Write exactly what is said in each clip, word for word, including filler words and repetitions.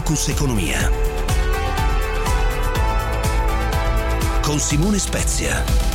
Focus Economia con Simone Spezia.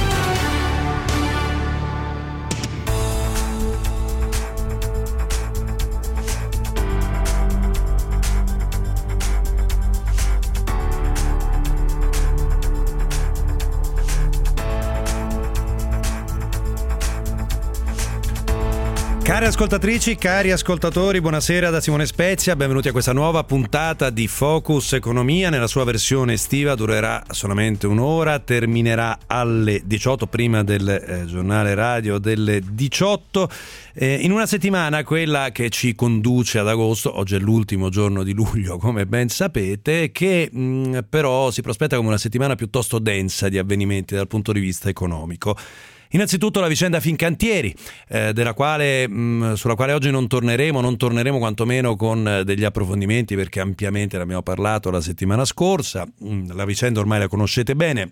Cari ascoltatrici, cari ascoltatori, buonasera da Simone Spezia, benvenuti a questa nuova puntata di Focus Economia. Nella sua versione estiva durerà solamente un'ora, terminerà alle diciotto, prima del eh, giornale radio delle diciotto, eh, in una settimana, quella che ci conduce ad agosto. Oggi è l'ultimo giorno di luglio, come ben sapete, che mh, però si prospetta come una settimana piuttosto densa di avvenimenti dal punto di vista economico. Innanzitutto la vicenda Fincantieri, eh, della quale, mh, sulla quale oggi non torneremo, non torneremo quantomeno con eh, degli approfondimenti, perché ampiamente ne abbiamo parlato la settimana scorsa. Mm, la vicenda ormai la conoscete bene.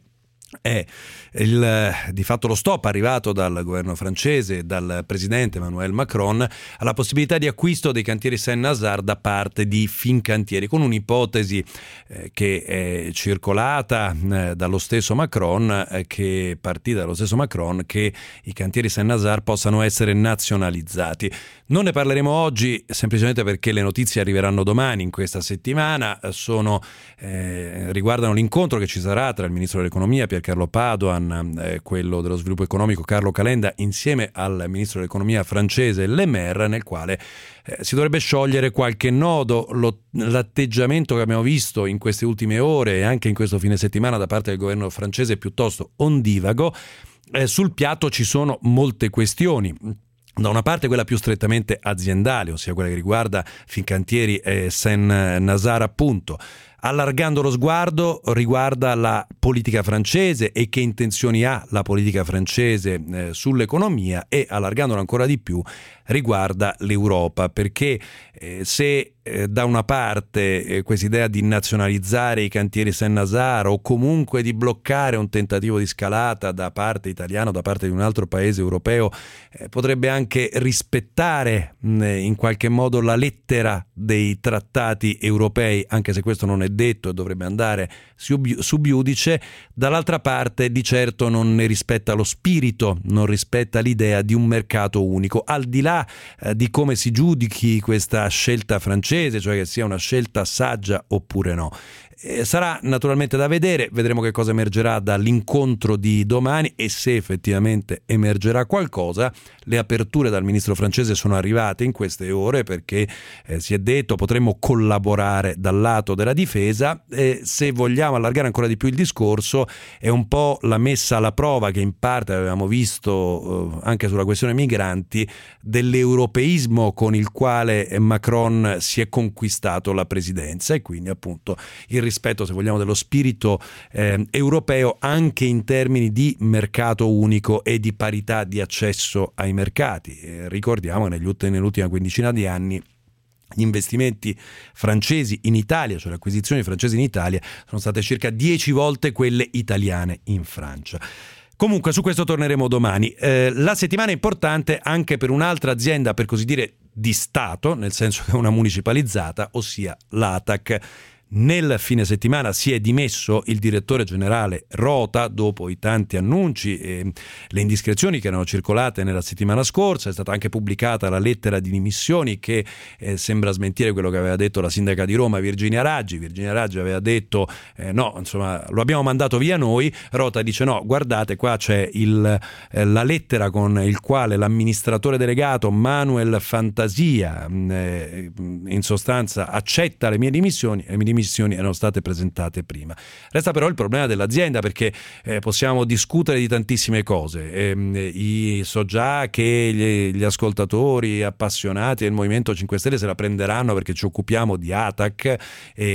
È il, di fatto lo stop arrivato dal governo francese, dal presidente Emmanuel Macron, alla possibilità di acquisto dei cantieri Saint-Nazaire da parte di Fincantieri, con un'ipotesi eh, che è circolata eh, dallo stesso Macron, eh, che partita dallo stesso Macron, che i cantieri Saint-Nazaire possano essere nazionalizzati. Non ne parleremo oggi semplicemente perché le notizie arriveranno domani, in questa settimana. Sono, eh, riguardano l'incontro che ci sarà tra il ministro dell'economia Piercarlo Padoan, eh, quello dello sviluppo economico Carlo Calenda, insieme al ministro dell'economia francese Le Maire, nel quale eh, si dovrebbe sciogliere qualche nodo. Lo, l'atteggiamento che abbiamo visto in queste ultime ore e anche in questo fine settimana da parte del governo francese è piuttosto ondivago. Eh, sul piatto ci sono molte questioni. Da una parte quella più strettamente aziendale, ossia quella che riguarda Fincantieri e Saint-Nazaire appunto. Allargando lo sguardo, riguarda la politica francese e che intenzioni ha la politica francese eh, sull'economia, e allargandolo ancora di più riguarda l'Europa, perché eh, se eh, da una parte eh, questa idea di nazionalizzare i cantieri Saint-Nazaire o comunque di bloccare un tentativo di scalata da parte italiana o da parte di un altro paese europeo eh, potrebbe anche rispettare mh, in qualche modo la lettera dei trattati europei, anche se questo non è detto e dovrebbe andare sub, sub iudice, dall'altra parte di certo non ne rispetta lo spirito, non rispetta l'idea di un mercato unico, al di là eh, di come si giudichi questa scelta francese, cioè che sia una scelta saggia oppure no. Eh, sarà naturalmente da vedere, vedremo che cosa emergerà dall'incontro di domani e se effettivamente emergerà qualcosa. Le aperture dal ministro francese sono arrivate in queste ore, perché eh, si è detto potremmo collaborare dal lato della difesa, e se vogliamo allargare ancora di più il discorso è un po' la messa alla prova che in parte avevamo visto eh, anche sulla questione migranti, dell'europeismo con il quale Macron si è conquistato la presidenza, e quindi appunto il rispetto, se vogliamo, dello spirito eh, europeo anche in termini di mercato unico e di parità di accesso ai mercati. Eh, ricordiamo che negli ultimi, nell'ultima quindicina di anni gli investimenti francesi in Italia, cioè le acquisizioni francesi in Italia, sono state circa dieci volte quelle italiane in Francia. Comunque su questo torneremo domani. Eh, la settimana è importante anche per un'altra azienda, per così dire, di Stato, nel senso che è una municipalizzata, ossia l'ATAC. Nel fine settimana si è dimesso il direttore generale Rota dopo i tanti annunci e le indiscrezioni che erano circolate nella settimana scorsa. È stata anche pubblicata la lettera di dimissioni che eh, sembra smentire quello che aveva detto la sindaca di Roma Virginia Raggi. Virginia Raggi aveva detto eh, no, insomma, lo abbiamo mandato via noi. Rota dice no, guardate, qua c'è il, eh, la lettera con il quale l'amministratore delegato Manuel Fantasia eh, in sostanza accetta le mie dimissioni, le mie dimissioni erano state presentate prima. Resta però il problema dell'azienda, perché eh, possiamo discutere di tantissime cose. Eh, i, so già che gli, gli ascoltatori appassionati del Movimento cinque Stelle se la prenderanno perché ci occupiamo di ATAC e,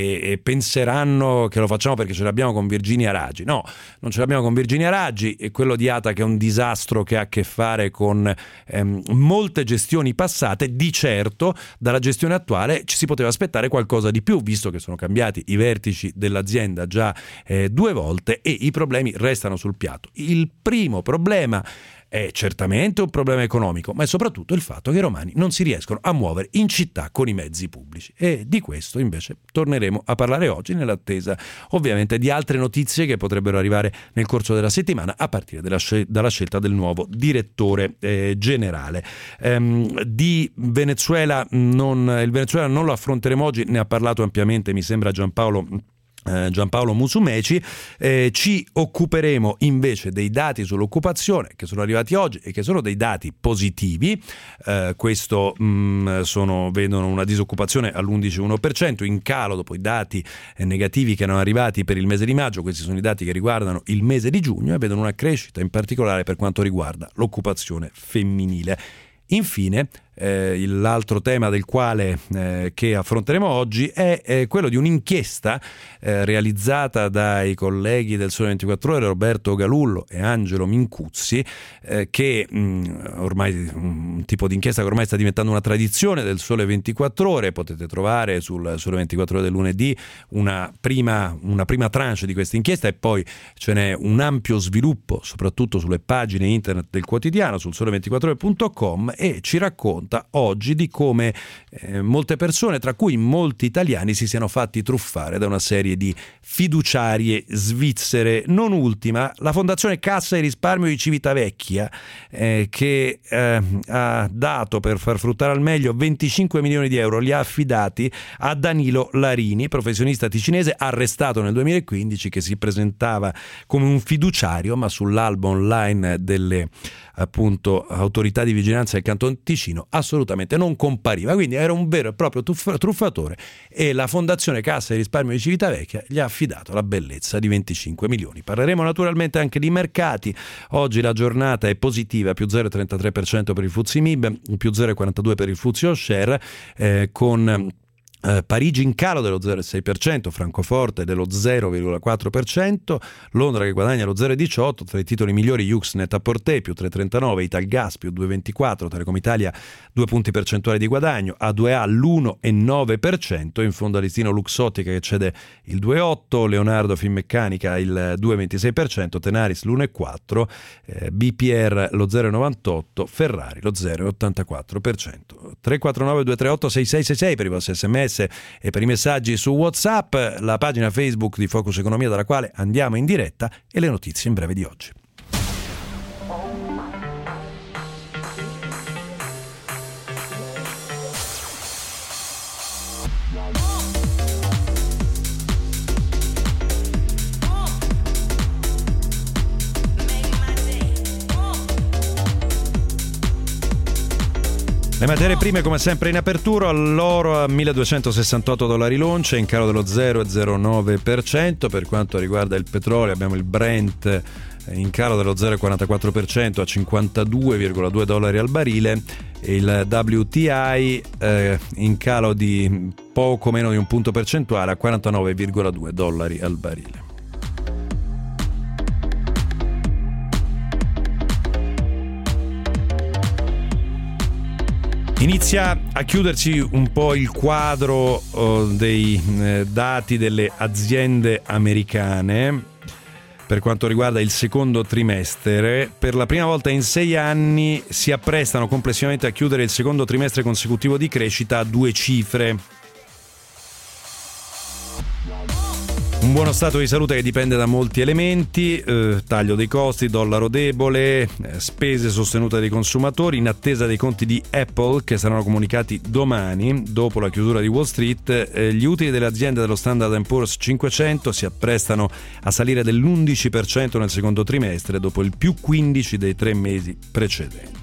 e penseranno che lo facciamo perché ce l'abbiamo con Virginia Raggi. No, non ce l'abbiamo con Virginia Raggi, e quello di ATAC è un disastro che ha a che fare con ehm, molte gestioni passate. Di certo dalla gestione attuale ci si poteva aspettare qualcosa di più, visto che sono cambiati i vertici dell'azienda già eh, due volte e i problemi restano sul piatto. Il primo problema è certamente un problema economico, ma è soprattutto il fatto che i romani non si riescono a muovere in città con i mezzi pubblici, e di questo invece torneremo a parlare oggi, nell'attesa ovviamente di altre notizie che potrebbero arrivare nel corso della settimana, a partire dalla, scel- dalla scelta del nuovo direttore eh, generale. Ehm, di Venezuela non, il Venezuela non lo affronteremo oggi, ne ha parlato ampiamente mi sembra Giampaolo Eh, Giampaolo Musumeci. Eh, ci occuperemo invece dei dati sull'occupazione che sono arrivati oggi e che sono dei dati positivi. Eh, questo mh, sono, vedono una disoccupazione all'undici virgola uno per cento, in calo dopo i dati eh, negativi che erano arrivati per il mese di maggio. Questi sono i dati che riguardano il mese di giugno e vedono una crescita in particolare per quanto riguarda l'occupazione femminile. Infine, eh, l'altro tema del quale eh, che affronteremo oggi è eh, quello di un'inchiesta eh, realizzata dai colleghi del Sole ventiquattro Ore, Roberto Galullo e Angelo Mincuzzi, eh, che mh, ormai un tipo di inchiesta che ormai sta diventando una tradizione del Sole ventiquattro Ore. Potete trovare sul Sole ventiquattro Ore del lunedì una prima, una prima tranche di questa inchiesta, e poi ce n'è un ampio sviluppo soprattutto sulle pagine internet del quotidiano, sul sole ventiquattro ore punto com, e ci racconta oggi di come eh, molte persone, tra cui molti italiani, si siano fatti truffare da una serie di fiduciarie svizzere. Non ultima la Fondazione Cassa e Risparmio di Civitavecchia, eh, che eh, ha dato, per far fruttare al meglio, venticinque milioni di euro, li ha affidati a Danilo Larini, professionista ticinese arrestato nel duemilaquindici, che si presentava come un fiduciario, ma sull'albo online delle appunto autorità di vigilanza del Canton Ticino assolutamente non compariva, quindi era un vero e proprio truffatore, e la Fondazione Cassa e Risparmio di Civitavecchia gli ha affidato la bellezza di venticinque milioni. Parleremo naturalmente anche di mercati. Oggi la giornata è positiva, più zero virgola trentatré per cento per il F T S E M I B, più zero virgola quarantadue per il F T S E All Share, eh, con Uh, Parigi in calo dello zero virgola sei per cento, Francoforte dello zero virgola quattro per cento, Londra che guadagna lo zero virgola diciotto per cento. Tra i titoli migliori Yux Net-a-Porter più tre virgola trentanove, Italgas più due virgola ventiquattro, Telecom Italia due punti percentuali di guadagno, A due A l'uno virgola nove per cento, in fondo al listino Luxottica che cede il due virgola otto per cento, Leonardo Finmeccanica il due virgola ventisei per cento, Tenaris l'uno virgola quattro per cento, eh, B P R lo zero virgola novantotto per cento, Ferrari lo zero virgola ottantaquattro per cento. tre quattro nove due tre otto sei sei sei sei per i vostri sms e per i messaggi su WhatsApp, la pagina Facebook di Focus Economia dalla quale andiamo in diretta, e le notizie in breve di oggi. Le materie prime come sempre in apertura, l'oro a milleduecentosessantotto dollari l'oncia, in calo dello zero virgola zero nove per cento. Per quanto riguarda il petrolio abbiamo il Brent in calo dello zero virgola quarantaquattro per cento a cinquantadue virgola due dollari al barile, e il W T I eh, in calo di poco meno di un punto percentuale a quarantanove virgola due dollari al barile. Inizia a chiudersi un po' il quadro oh, dei eh, dati delle aziende americane per quanto riguarda il secondo trimestre. Per la prima volta in sei anni si apprestano complessivamente a chiudere il secondo trimestre consecutivo di crescita a due cifre. Un buono stato di salute che dipende da molti elementi, eh, taglio dei costi, dollaro debole, eh, spese sostenute dai consumatori, in attesa dei conti di Apple che saranno comunicati domani dopo la chiusura di Wall Street. Eh, gli utili delle aziende dello Standard and Poor's cinquecento si apprestano a salire dell'undici per cento nel secondo trimestre dopo il più quindici dei tre mesi precedenti.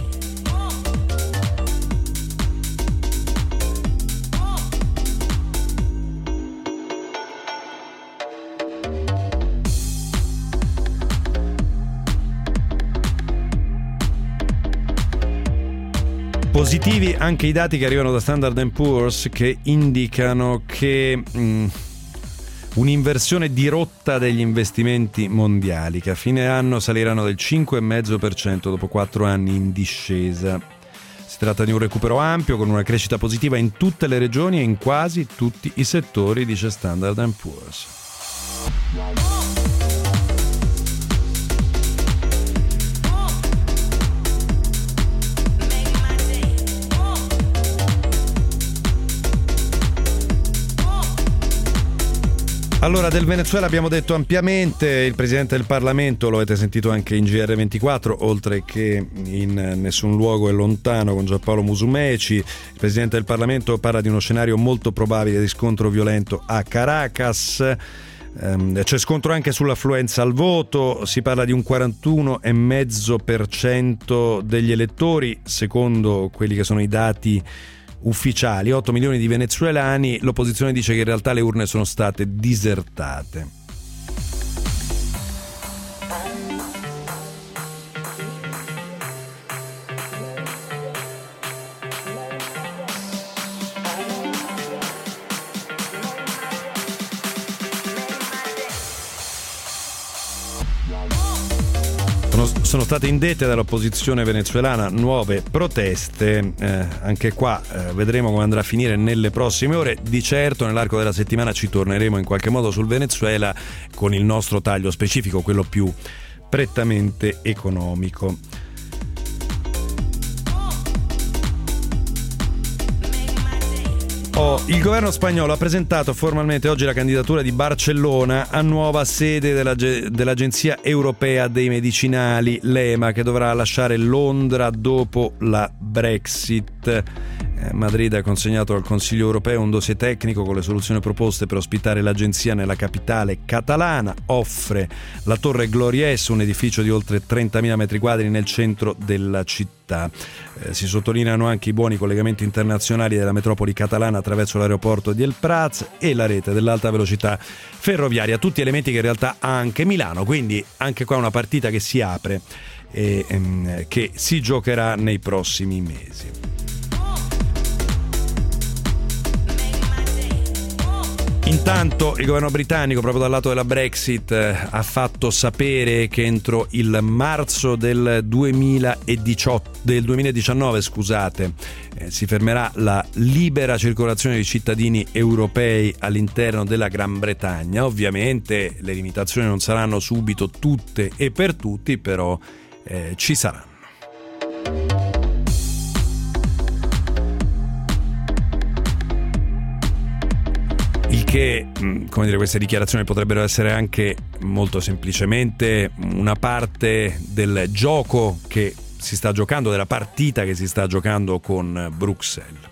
Positivi anche i dati che arrivano da Standard and Poor's, che indicano che mh, un'inversione di rotta degli investimenti mondiali, che a fine anno saliranno del cinque virgola cinque per cento dopo quattro anni in discesa. Si tratta di un recupero ampio con una crescita positiva in tutte le regioni e in quasi tutti i settori, dice Standard and Poor's. Allora, del Venezuela abbiamo detto ampiamente, il Presidente del Parlamento, lo avete sentito anche in G R ventiquattro, oltre che in Nessun luogo è lontano con Giampaolo Musumeci. Il Presidente del Parlamento parla di uno scenario molto probabile di scontro violento a Caracas. Um, c'è scontro anche sull'affluenza al voto, si parla di un quarantuno virgola cinque per cento degli elettori, secondo quelli che sono i dati ufficiali, otto milioni di venezuelani. L'opposizione dice che in realtà le urne sono state disertate. Sono state indette dall'opposizione venezuelana nuove proteste, eh, anche qua eh, vedremo come andrà a finire nelle prossime ore. Di certo nell'arco della settimana ci torneremo in qualche modo sul Venezuela con il nostro taglio specifico, quello più prettamente economico. Oh, il governo spagnolo ha presentato formalmente oggi la candidatura di Barcellona a nuova sede della, dell'Agenzia Europea dei Medicinali, l'E M A, che dovrà lasciare Londra dopo la Brexit. Madrid ha consegnato al Consiglio europeo un dossier tecnico con le soluzioni proposte per ospitare l'agenzia nella capitale catalana. Offre la Torre Gloriès, un edificio di oltre trentamila metri quadri nel centro della città. Eh, si sottolineano anche i buoni collegamenti internazionali della metropoli catalana attraverso l'aeroporto di El Prat e la rete dell'alta velocità ferroviaria, tutti elementi che in realtà ha anche Milano, quindi anche qua una partita che si apre e ehm, che si giocherà nei prossimi mesi. Intanto il governo britannico, proprio dal lato della Brexit, eh, ha fatto sapere che entro il marzo del duemiladiciotto, del duemiladiciannove scusate, eh, si fermerà la libera circolazione di cittadini europei all'interno della Gran Bretagna. Ovviamente le limitazioni non saranno subito tutte e per tutti, però eh, ci saranno. Il che, come dire, queste dichiarazioni potrebbero essere anche molto semplicemente una parte del gioco che si sta giocando, della partita che si sta giocando con Bruxelles.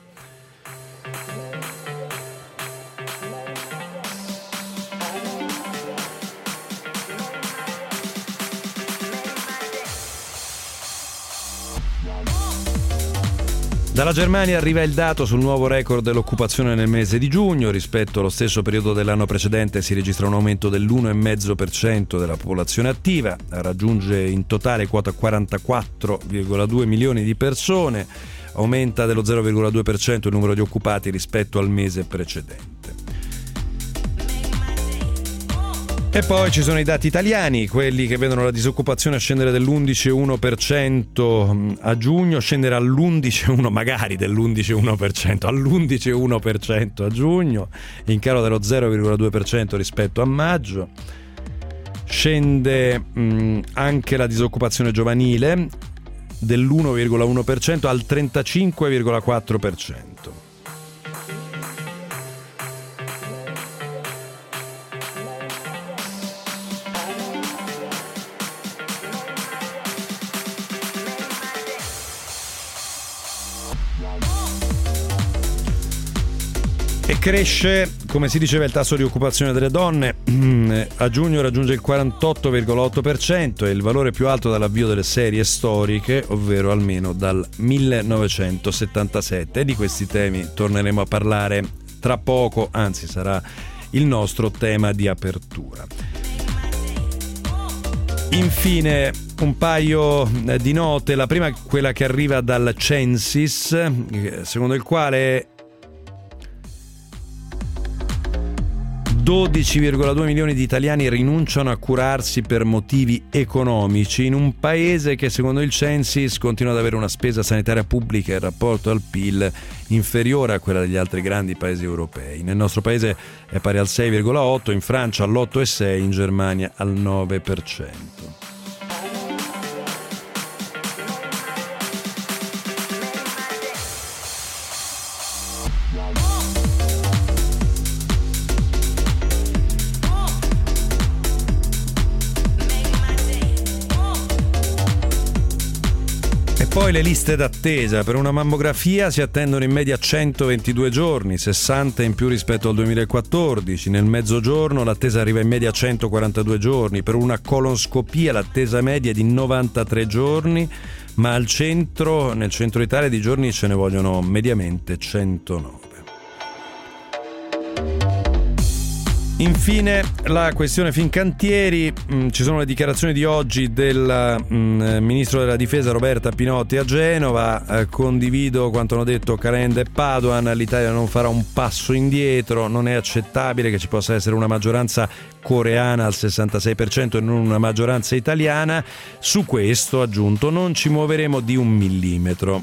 Dalla Germania arriva il dato sul nuovo record dell'occupazione nel mese di giugno. Rispetto allo stesso periodo dell'anno precedente si registra un aumento dell'uno virgola cinque per cento della popolazione attiva, raggiunge in totale quota quarantaquattro virgola due milioni di persone, aumenta dello zero virgola due per cento il numero di occupati rispetto al mese precedente. E poi ci sono i dati italiani, quelli che vedono la disoccupazione scendere dell'undici virgola uno per cento a giugno, scendere all'undici virgola uno per cento, magari dell'undici virgola uno per cento, all'undici virgola uno per cento a giugno, in calo dello zero virgola due per cento rispetto a maggio. Scende mh, anche la disoccupazione giovanile dell'uno virgola uno per cento al trentacinque virgola quattro per cento. E cresce, come si diceva, il tasso di occupazione delle donne. A giugno raggiunge il quarantotto virgola otto per cento, è il valore più alto dall'avvio delle serie storiche, ovvero almeno dal millenovecentosettantasette. E di questi temi torneremo a parlare tra poco, anzi sarà il nostro tema di apertura. Infine un paio di note, la prima è quella che arriva dal Censis, secondo il quale dodici virgola due milioni di italiani rinunciano a curarsi per motivi economici in un paese che, secondo il Censis, continua ad avere una spesa sanitaria pubblica in rapporto al P I L inferiore a quella degli altri grandi paesi europei. Nel nostro paese è pari al sei virgola otto, in Francia all'otto virgola sei, in Germania al nove per cento. Poi le liste d'attesa per una mammografia si attendono in media centoventidue giorni, sessanta in più rispetto al duemilaquattordici. Nel mezzogiorno l'attesa arriva in media centoquarantadue giorni, per una colonscopia l'attesa media è di novantatré giorni, ma al centro, nel centro Italia di giorni ce ne vogliono mediamente centonove. Infine la questione Fincantieri, mm, ci sono le dichiarazioni di oggi del mm, ministro della difesa Roberta Pinotti a Genova, eh, condivido quanto hanno detto Calenda e Padoan, l'Italia non farà un passo indietro, non è accettabile che ci possa essere una maggioranza coreana al sessantasei per cento e non una maggioranza italiana, su questo, aggiunto, non ci muoveremo di un millimetro.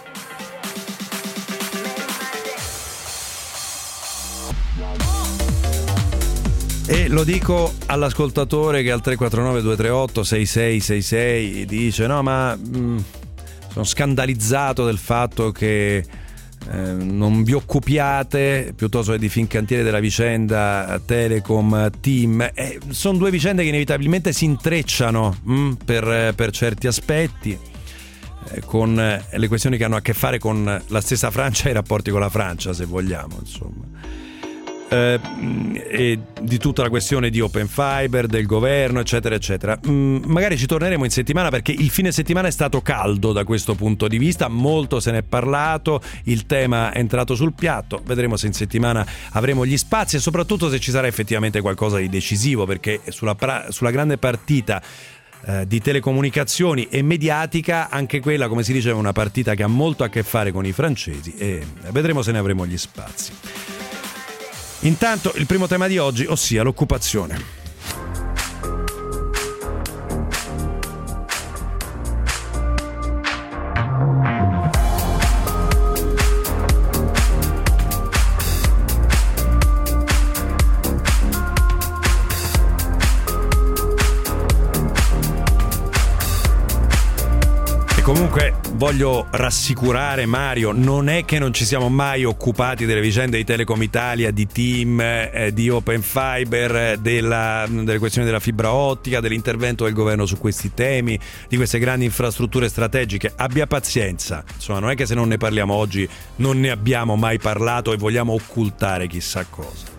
E lo dico all'ascoltatore che al tre quattro nove due tre otto sei sei sei sei dice no ma mh, sono scandalizzato del fatto che eh, non vi occupiate piuttosto che di Fincantieri della vicenda Telecom Team. Eh, sono due vicende che inevitabilmente si intrecciano mh, per, per certi aspetti, eh, con le questioni che hanno a che fare con la stessa Francia e i rapporti con la Francia, se vogliamo, insomma. Eh, e di tutta la questione di Open Fiber, del governo, eccetera eccetera. Mm, magari ci torneremo in settimana, perché il fine settimana è stato caldo da questo punto di vista, molto se ne è parlato, il tema è entrato sul piatto, vedremo se in settimana avremo gli spazi e soprattutto se ci sarà effettivamente qualcosa di decisivo, perché sulla, pra- sulla grande partita eh, di telecomunicazioni e mediatica, anche quella, come si diceva, è una partita che ha molto a che fare con i francesi e vedremo se ne avremo gli spazi. Intanto il primo tema di oggi, ossia l'occupazione. Comunque voglio rassicurare Mario, non è che non ci siamo mai occupati delle vicende di Telecom Italia, di Team, eh, di Open Fiber, della, delle questioni della fibra ottica, dell'intervento del governo su questi temi, di queste grandi infrastrutture strategiche. Abbia pazienza, insomma, non è che se non ne parliamo oggi non ne abbiamo mai parlato e vogliamo occultare chissà cosa.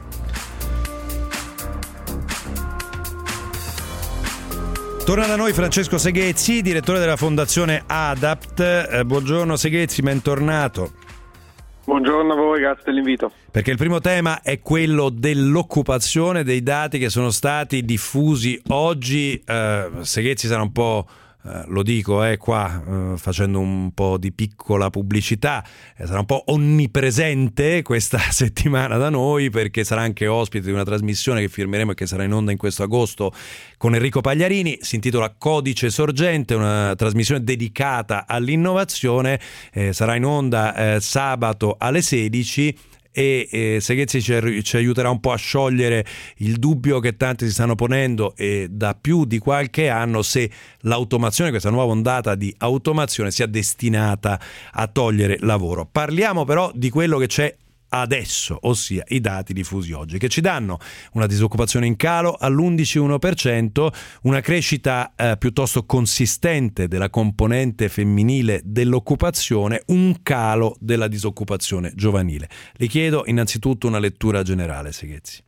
Torna da noi Francesco Seghezzi, direttore della Fondazione Adapt. Eh, buongiorno Seghezzi, bentornato. Buongiorno a voi, grazie dell'invito. Perché il primo tema è quello dell'occupazione, dei dati che sono stati diffusi oggi. Eh, Seghezzi sarà un po', eh, lo dico eh, qua, eh, facendo un po' di piccola pubblicità, eh, sarà un po' onnipresente questa settimana da noi, perché sarà anche ospite di una trasmissione che firmeremo e che sarà in onda in questo agosto con Enrico Pagliarini, si intitola Codice Sorgente, una trasmissione dedicata all'innovazione, eh, sarà in onda eh, sabato alle sedici e eh, Seghezzi ci, ci aiuterà un po' a sciogliere il dubbio che tanti si stanno ponendo e da più di qualche anno se l'automazione, questa nuova ondata di automazione, sia destinata a togliere lavoro. Parliamo però di quello che c'è adesso, ossia i dati diffusi oggi, che ci danno una disoccupazione in calo all'undici virgola uno per cento, una crescita eh, piuttosto consistente della componente femminile dell'occupazione, un calo della disoccupazione giovanile. Le chiedo innanzitutto una lettura generale, Seghezzi.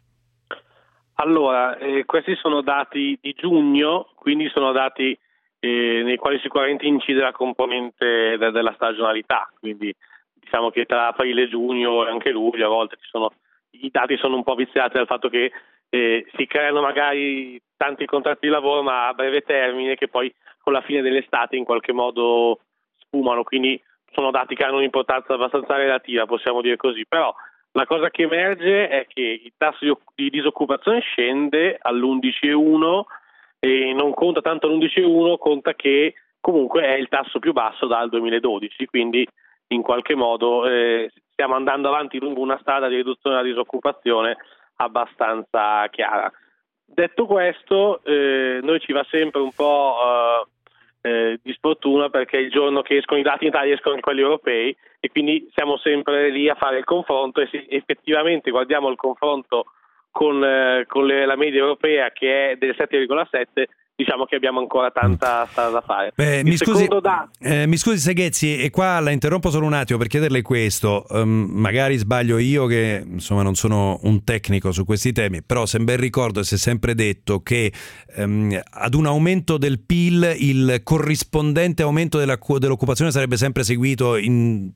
Allora, eh, questi sono dati di giugno, quindi sono dati eh, nei quali sicuramente incide la componente de- della stagionalità, quindi diciamo che tra aprile e giugno e anche luglio a volte ci sono, i dati sono un po' viziati dal fatto che eh, si creano magari tanti contratti di lavoro ma a breve termine che poi con la fine dell'estate in qualche modo sfumano, quindi sono dati che hanno un'importanza abbastanza relativa, possiamo dire così. Però la cosa che emerge è che il tasso di, di disoccupazione scende all'undici virgola uno e non conta tanto l'undici virgola uno, conta che comunque è il tasso più basso dal duemiladodici, quindi in qualche modo eh, stiamo andando avanti lungo una strada di riduzione della disoccupazione abbastanza chiara. Detto questo, eh, noi ci va sempre un po' eh, eh, di sfortuna, perché il giorno che escono i dati in Italia escono anche quelli europei e quindi siamo sempre lì a fare il confronto e se effettivamente guardiamo il confronto con, eh, con le, la media europea che è del sette virgola sette, diciamo che abbiamo ancora tanta strada da fare. Beh, mi, scusi, da... eh, mi scusi Seghezzi, e qua la interrompo solo un attimo per chiederle questo, um, magari sbaglio io che insomma non sono un tecnico su questi temi, però se ben ricordo si è sempre detto che um, ad un aumento del P I L il corrispondente aumento della, dell'occupazione sarebbe sempre seguito in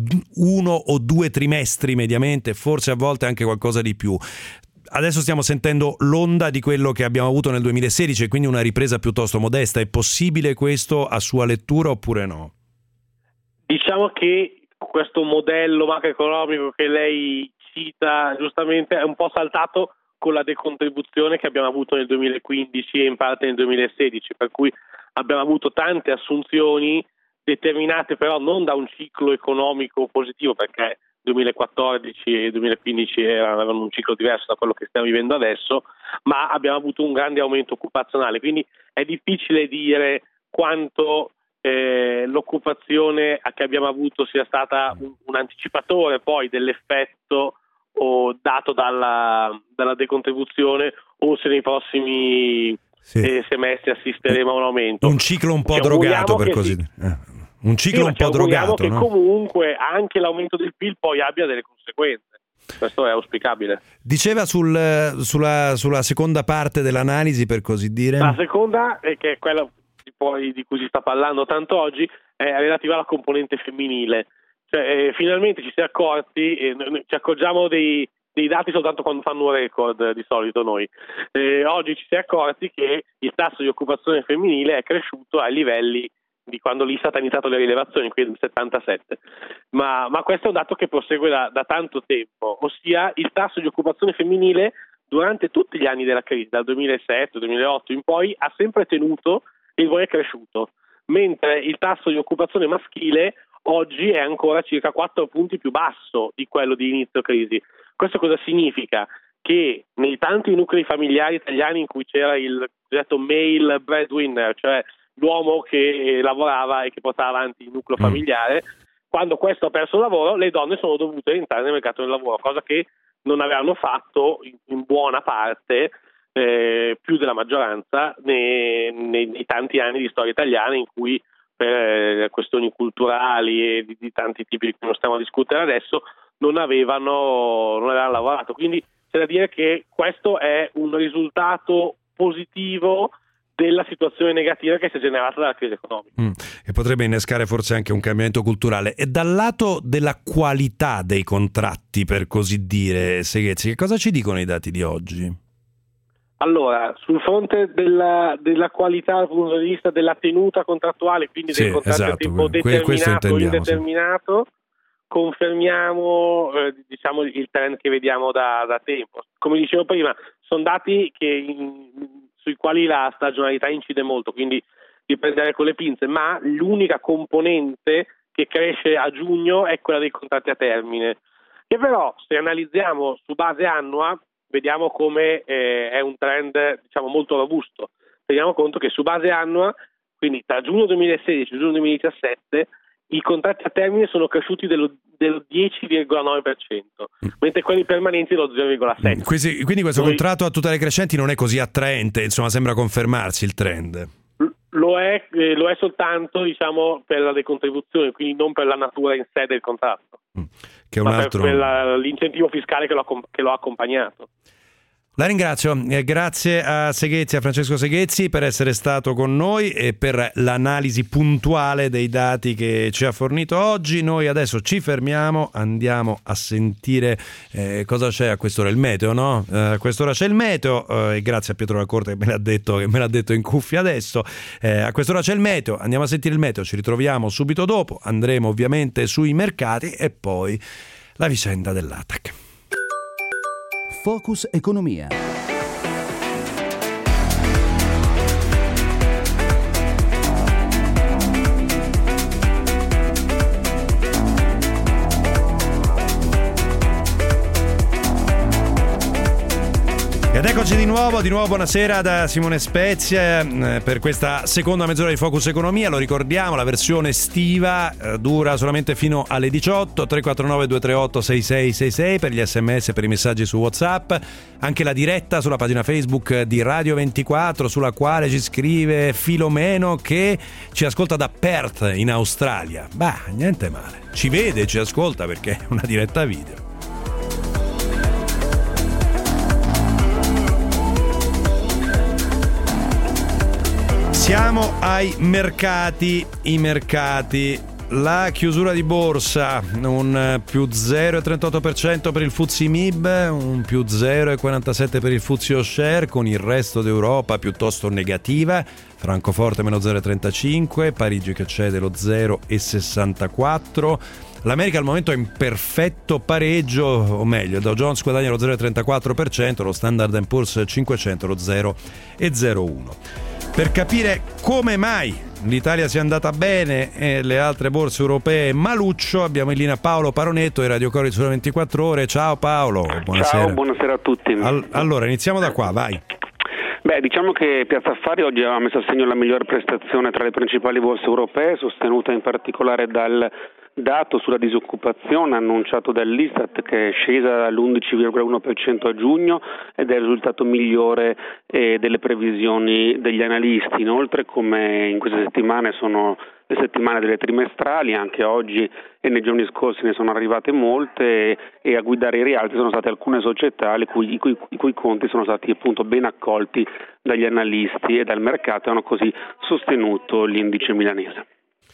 uno o due trimestri mediamente, forse a volte anche qualcosa di più. Adesso stiamo sentendo l'onda di quello che abbiamo avuto nel duemilasedici, quindi una ripresa piuttosto modesta. È possibile questo a sua lettura oppure no? Diciamo che questo modello macroeconomico che lei cita giustamente è un po' saltato con la decontribuzione che abbiamo avuto nel duemilaquindici e in parte nel duemilasedici, per cui abbiamo avuto tante assunzioni determinate però non da un ciclo economico positivo, perché duemilaquattordici e duemilaquindici avevano un ciclo diverso da quello che stiamo vivendo adesso, ma abbiamo avuto un grande aumento occupazionale, quindi è difficile dire quanto eh, l'occupazione che abbiamo avuto sia stata un, un anticipatore poi dell'effetto o dato dalla, dalla decontribuzione, o se nei prossimi sì. eh, semestri assisteremo a un aumento. Un ciclo un po' cioè, drogato per così dire. Eh. Un ciclo sì, un po' drogato, che no? Comunque anche l'aumento del P I L poi abbia delle conseguenze. Questo è auspicabile. Diceva sul, sulla, sulla seconda parte dell'analisi, per così dire. La seconda, che è quella di, poi, di cui si sta parlando tanto oggi, è relativa alla componente femminile. Cioè, eh, finalmente ci si è accorti, eh, ci accorgiamo dei, dei dati soltanto quando fanno un record eh, di solito noi. Eh, oggi ci si è accorti che il tasso di occupazione femminile è cresciuto ai livelli di quando l'Istat ha iniziato le rilevazioni, quindi nel settantasette, ma, ma questo è un dato che prosegue da, da tanto tempo, ossia il tasso di occupazione femminile durante tutti gli anni della crisi, dal duemilasette duemilaotto in poi, ha sempre tenuto e poi è cresciuto, mentre il tasso di occupazione maschile oggi è ancora circa quattro punti più basso di quello di inizio crisi. Questo cosa significa? Che nei tanti nuclei familiari italiani in cui c'era il cosiddetto male breadwinner, cioè l'uomo che lavorava e che portava avanti il nucleo familiare, mm. quando questo ha perso il lavoro, le donne sono dovute entrare nel mercato del lavoro, cosa che non avevano fatto in, in buona parte, eh, più della maggioranza, nei, nei, nei tanti anni di storia italiana in cui per eh, questioni culturali e di, di tanti tipi di cui non stiamo a discutere adesso, non avevano, non avevano lavorato. Quindi c'è da dire che questo è un risultato positivo della situazione negativa che si è generata dalla crisi economica. Mm, e potrebbe innescare forse anche un cambiamento culturale. E dal lato della qualità dei contratti, per così dire, Seghezzi, che cosa ci dicono i dati di oggi? Allora, sul fronte della, della qualità dal punto di vista della tenuta contrattuale, quindi sì, del contratto esatto, a tempo determinato o indeterminato, sì. confermiamo eh, diciamo il trend che vediamo da, da tempo. Come dicevo prima, sono dati che in, sui quali la stagionalità incide molto, quindi di prendere con le pinze, ma l'unica componente che cresce a giugno è quella dei contratti a termine, che però se analizziamo su base annua vediamo come eh, è un trend diciamo molto robusto. Teniamo conto che su base annua, quindi tra giugno duemilasedici e giugno duemiladiciassette, i contratti a termine sono cresciuti dello, dello dieci virgola nove per cento, mentre quelli permanenti dello zero virgola sette per cento. Quindi, quindi questo Noi, contratto a tutele crescenti non è così attraente, insomma sembra confermarsi il trend. Lo è, eh, lo è soltanto diciamo per la decontribuzione, quindi non per la natura in sé del contratto, che è un ma altro... per, per la, l'incentivo fiscale che lo, che lo ha accompagnato. La ringrazio, eh, grazie a Seghezzi, a Francesco Seghezzi per essere stato con noi e per l'analisi puntuale dei dati che ci ha fornito oggi. Noi adesso ci fermiamo, andiamo a sentire eh, cosa c'è a quest'ora, il meteo, no? Eh, a quest'ora c'è il meteo eh, e grazie a Pietro La Corte che me l'ha detto, che me l'ha detto in cuffia adesso. Eh, a quest'ora c'è il meteo, andiamo a sentire il meteo, ci ritroviamo subito dopo, andremo ovviamente sui mercati e poi la vicenda dell'A T A C. Focus Economia. Ed ecco Eccoci di nuovo, di nuovo buonasera da Simone Spezia eh, per questa seconda mezz'ora di Focus Economia. Lo ricordiamo, la versione estiva eh, dura solamente fino alle diciotto. Tre quattro nove due tre otto sei sei sei sei per gli sms, per i messaggi su WhatsApp, anche la diretta sulla pagina Facebook di Radio ventiquattro, sulla quale ci scrive Filomeno che ci ascolta da Perth in Australia. Bah, niente male, ci vede, ci ascolta perché è una diretta video. Siamo ai mercati, i mercati, la chiusura di borsa, un più zero virgola trentotto per cento per il F T S E M I B, un più zero virgola quarantasette per il F T S E All Share, con il resto d'Europa piuttosto negativa, Francoforte meno zero virgola trentacinque, Parigi che cede lo zero virgola sessantaquattro. L'America al momento è in perfetto pareggio, o meglio, il Dow Jones guadagna lo zero virgola trentaquattro per cento, lo Standard and Poor's cinquecento lo zero virgola zero uno. Per capire come mai l'Italia sia andata bene e le altre borse europee maluccio, abbiamo in linea Paolo Paronetto di Radio Cori Sole ventiquattro Ore. Ciao Paolo, buonasera. Ciao, buonasera a tutti. All- allora, iniziamo da qua, vai. Beh, diciamo che Piazza Affari oggi ha messo a segno la migliore prestazione tra le principali borse europee, sostenuta in particolare dal dato sulla disoccupazione annunciato dall'Istat, che è scesa all'undici virgola uno per cento a giugno ed è il risultato migliore eh, delle previsioni degli analisti. Inoltre, come in queste settimane sono le settimane delle trimestrali, anche oggi e nei giorni scorsi ne sono arrivate molte, e a guidare i rialzi sono state alcune società le cui, i, cui, i cui conti sono stati appunto ben accolti dagli analisti e dal mercato e hanno così sostenuto l'indice milanese.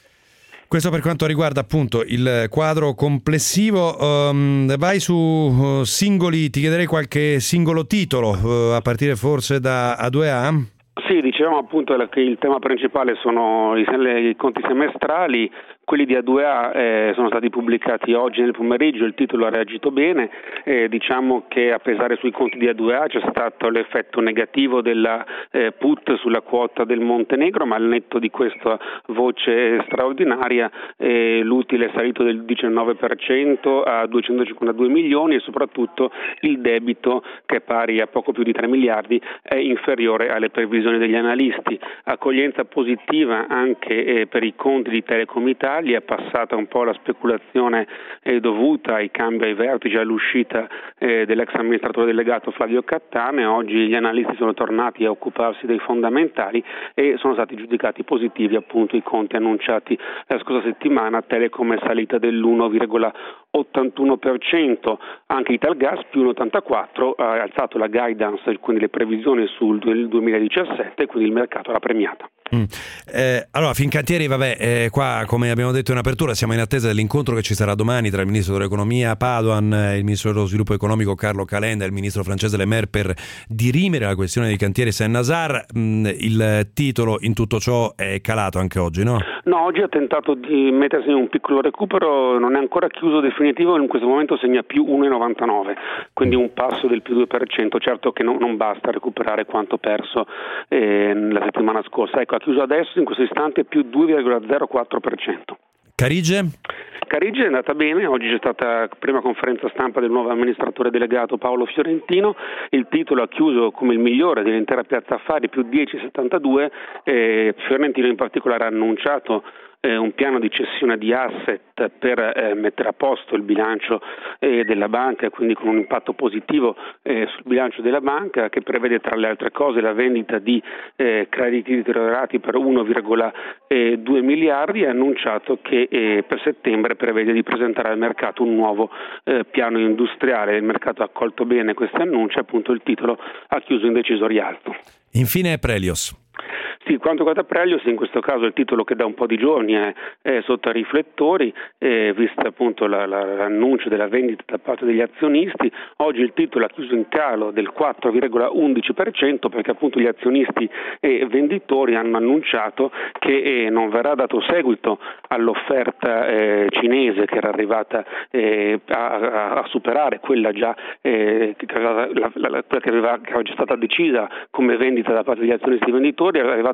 Questo per quanto riguarda appunto il quadro complessivo. Um, vai su uh, singoli, ti chiederei qualche singolo titolo, uh, a partire forse da A due A. Sì, dicevamo appunto che il tema principale sono i, i conti semestrali. Quelli di A due A eh, sono stati pubblicati oggi nel pomeriggio, il titolo ha reagito bene, eh, diciamo che a pesare sui conti di A due A c'è stato l'effetto negativo della eh, put sulla quota del Montenegro, ma al netto di questa voce straordinaria eh, l'utile è salito del diciannove per cento a duecentocinquantadue milioni e soprattutto il debito, che è pari a poco più di tre miliardi, è inferiore alle previsioni degli analisti. Accoglienza positiva anche eh, per i conti di Telecom Italia. È passata un po' la speculazione eh, dovuta ai cambi ai vertici, all'uscita eh, dell'ex amministratore delegato Flavio Cattane. Oggi gli analisti sono tornati a occuparsi dei fondamentali e sono stati giudicati positivi appunto i conti annunciati la scorsa settimana. Telecom è salita dell'uno virgola ottantuno per cento, anche Italgas più uno virgola ottantaquattro, ha alzato la guidance, quindi le previsioni sul duemiladiciassette, quindi il mercato l'ha premiata. Mm. Eh, allora, Fincantieri, vabbè, eh, qua come abbiamo detto in apertura siamo in attesa dell'incontro che ci sarà domani tra il ministro dell'economia Padoan, il ministro dello sviluppo economico Carlo Calenda e il ministro francese Le Maire per dirimere la questione dei cantieri Saint-Nazaire. Mm, il titolo in tutto ciò è calato anche oggi, no? No, oggi ha tentato di mettersi in un piccolo recupero, non è ancora chiuso definitivo, in questo momento segna più uno virgola novantanove, quindi un passo del più due per cento. Certo che non, non basta recuperare quanto perso eh, la settimana scorsa. Ecco, ha chiuso adesso in questo istante più due virgola zero quattro per cento. Carige? Carige è andata bene, oggi c'è stata la prima conferenza stampa del nuovo amministratore delegato Paolo Fiorentino, il titolo ha chiuso come il migliore dell'intera Piazza Affari, più dieci virgola settantadue, eh, Fiorentino in particolare ha annunciato Eh, un piano di cessione di asset per eh, mettere a posto il bilancio eh, della banca, quindi con un impatto positivo eh, sul bilancio della banca, che prevede tra le altre cose la vendita di eh, crediti deteriorati per uno virgola due miliardi e ha annunciato che eh, per settembre prevede di presentare al mercato un nuovo eh, piano industriale. Il mercato ha accolto bene questi annunci, appunto il titolo ha chiuso in deciso rialzo. Infine Prelios. Sì, quanto riguarda Prelios, in questo caso il titolo che da un po' di giorni è, è sotto ai riflettori, eh, visto appunto la, la, l'annuncio della vendita da parte degli azionisti. Oggi il titolo ha chiuso in calo del quattro virgola undici per cento perché appunto gli azionisti e venditori hanno annunciato che eh, non verrà dato seguito all'offerta eh, cinese, che era arrivata eh, a, a superare quella già eh, che, aveva, la, la, quella che, aveva, che aveva già stata decisa come vendita da parte degli azionisti venditori. È arrivata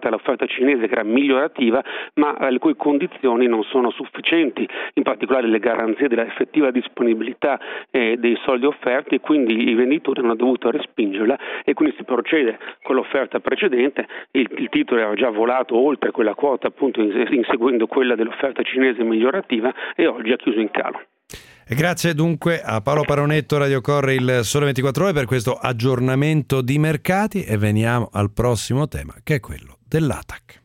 data l'offerta cinese che era migliorativa, ma le cui condizioni non sono sufficienti, in particolare le garanzie della effettiva disponibilità eh, dei soldi offerti, e quindi i venditori hanno dovuto respingerla e quindi si procede con l'offerta precedente. Il, il titolo era già volato oltre quella quota, appunto inseguendo quella dell'offerta cinese migliorativa, e oggi ha chiuso in calo. E grazie dunque a Paolo Paronetto, Radio Corre, il Sole ventiquattro Ore, per questo aggiornamento di mercati, e veniamo al prossimo tema, che è quello dell'A T A C.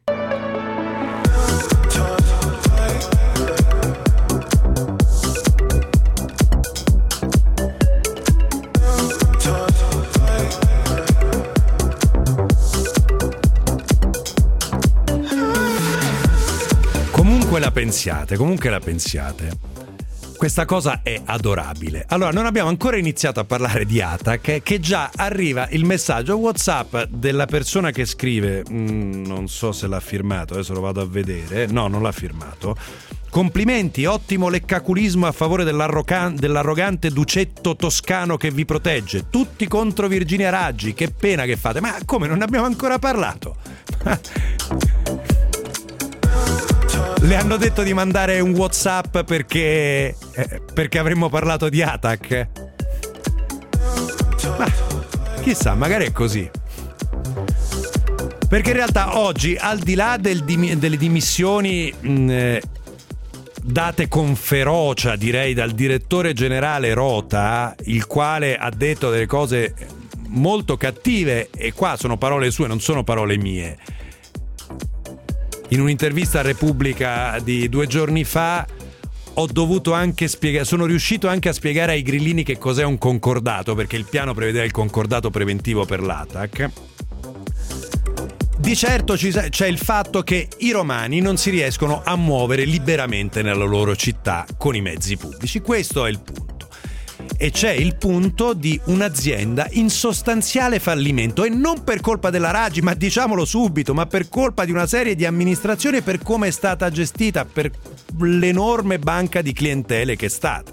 Comunque la pensiate, comunque la pensiate. Questa cosa è adorabile. Allora, non abbiamo ancora iniziato a parlare di A T A C, che già arriva il messaggio WhatsApp della persona che scrive, mm, non so se l'ha firmato, adesso lo vado a vedere, no, non l'ha firmato. Complimenti, ottimo leccaculismo a favore dell'arrogan- dell'arrogante ducetto toscano che vi protegge. Tutti contro Virginia Raggi, che pena che fate. Ma come, non ne abbiamo ancora parlato? Le hanno detto di mandare un WhatsApp perché eh, perché avremmo parlato di A T A C. Ma chissà, magari è così. Perché in realtà oggi, al di là del dim- delle dimissioni mh, eh, date con ferocia, direi, dal direttore generale Rota, il quale ha detto delle cose molto cattive, e qua sono parole sue, non sono parole mie. In un'intervista a Repubblica di due giorni fa ho dovuto anche spiegare, sono riuscito anche a spiegare ai grillini che cos'è un concordato, perché il piano prevedeva il concordato preventivo per l'A T A C. Di certo c'è il fatto che i romani non si riescono a muovere liberamente nella loro città con i mezzi pubblici. Questo è il punto. E c'è il punto di un'azienda in sostanziale fallimento, e non per colpa della Raggi, ma diciamolo subito, ma per colpa di una serie di amministrazioni e per come è stata gestita, per l'enorme banca di clientele che è stata.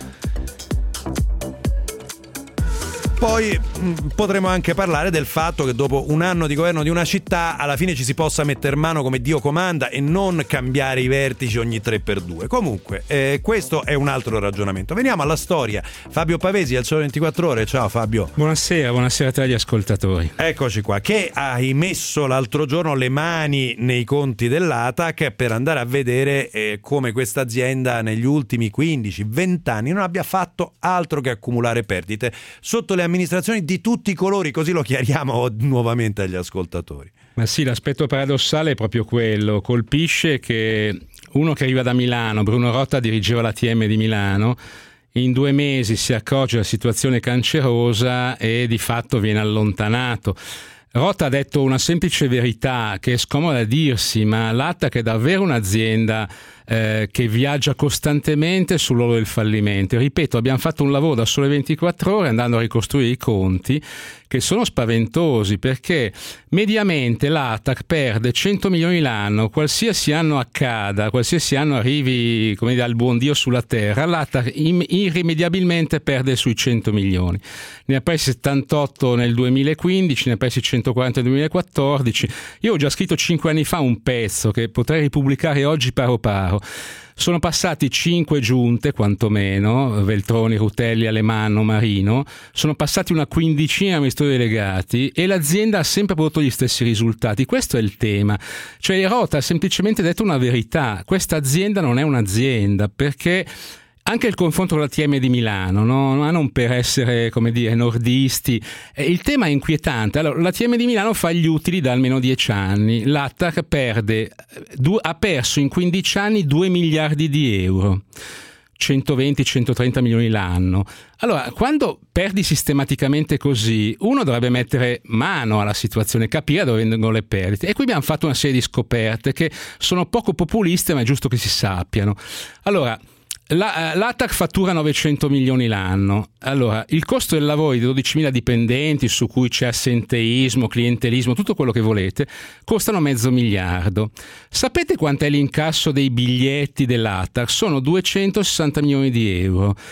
Poi mh, potremo anche parlare del fatto che dopo un anno di governo di una città alla fine ci si possa mettere mano come Dio comanda e non cambiare i vertici ogni tre per due. Comunque eh, questo è un altro ragionamento. Veniamo alla storia. Fabio Pavesi al Sole ventiquattro Ore. Ciao Fabio. Buonasera, buonasera a te agli ascoltatori. Eccoci qua, che hai messo l'altro giorno le mani nei conti dell'A T A C per andare a vedere eh, come questa azienda negli ultimi quindici venti anni non abbia fatto altro che accumulare perdite sotto le amministrazioni di tutti i colori, così lo chiariamo nuovamente agli ascoltatori. Ma sì, l'aspetto paradossale è proprio quello. Colpisce che uno che arriva da Milano, Bruno Rota dirigeva l'A T M di Milano, in due mesi si accorge della situazione cancerosa e di fatto viene allontanato. Rota ha detto una semplice verità che è scomoda a dirsi, ma l'A T A C è davvero un'azienda eh, che viaggia costantemente sull'orlo del fallimento. Ripeto, abbiamo fatto un lavoro da Sole ventiquattro Ore andando a ricostruire i conti, che sono spaventosi, perché mediamente l'A T A C perde cento milioni l'anno, qualsiasi anno accada, qualsiasi anno arrivi, come dire, al buon Dio sulla terra, l'A T A C irrimediabilmente perde sui cento milioni. Ne ha presi settantotto nel duemilaquindici, ne ha presi centoquaranta nel duemilaquattordici. Io ho già scritto cinque anni fa un pezzo che potrei ripubblicare oggi paro paro. Sono passati cinque giunte, quantomeno, Veltroni, Rutelli, Alemanno, Marino, sono passati una quindicina di amministratori delegati e l'azienda ha sempre prodotto gli stessi risultati. Questo è il tema. Cioè Rota ha semplicemente detto una verità: questa azienda non è un'azienda, perché anche il confronto con l'A T M di Milano, no? Ma non per essere, come dire, nordisti. Eh, il tema è inquietante. Allora, l'A T M di Milano fa gli utili da almeno dieci anni. L'A T A C perde, du- ha perso in quindici anni due miliardi di euro. centoventi centotrenta milioni l'anno. Allora, quando perdi sistematicamente così, uno dovrebbe mettere mano alla situazione, capire dove vengono le perdite. E qui abbiamo fatto una serie di scoperte che sono poco populiste, ma è giusto che si sappiano. Allora, La, l'A T A C fattura novecento milioni l'anno. Allora, il costo del lavoro di dodicimila dipendenti, su cui c'è assenteismo, clientelismo, tutto quello che volete, costano mezzo miliardo. Sapete quant'è l'incasso dei biglietti dell'A T A C? Sono duecentosessanta milioni di euro.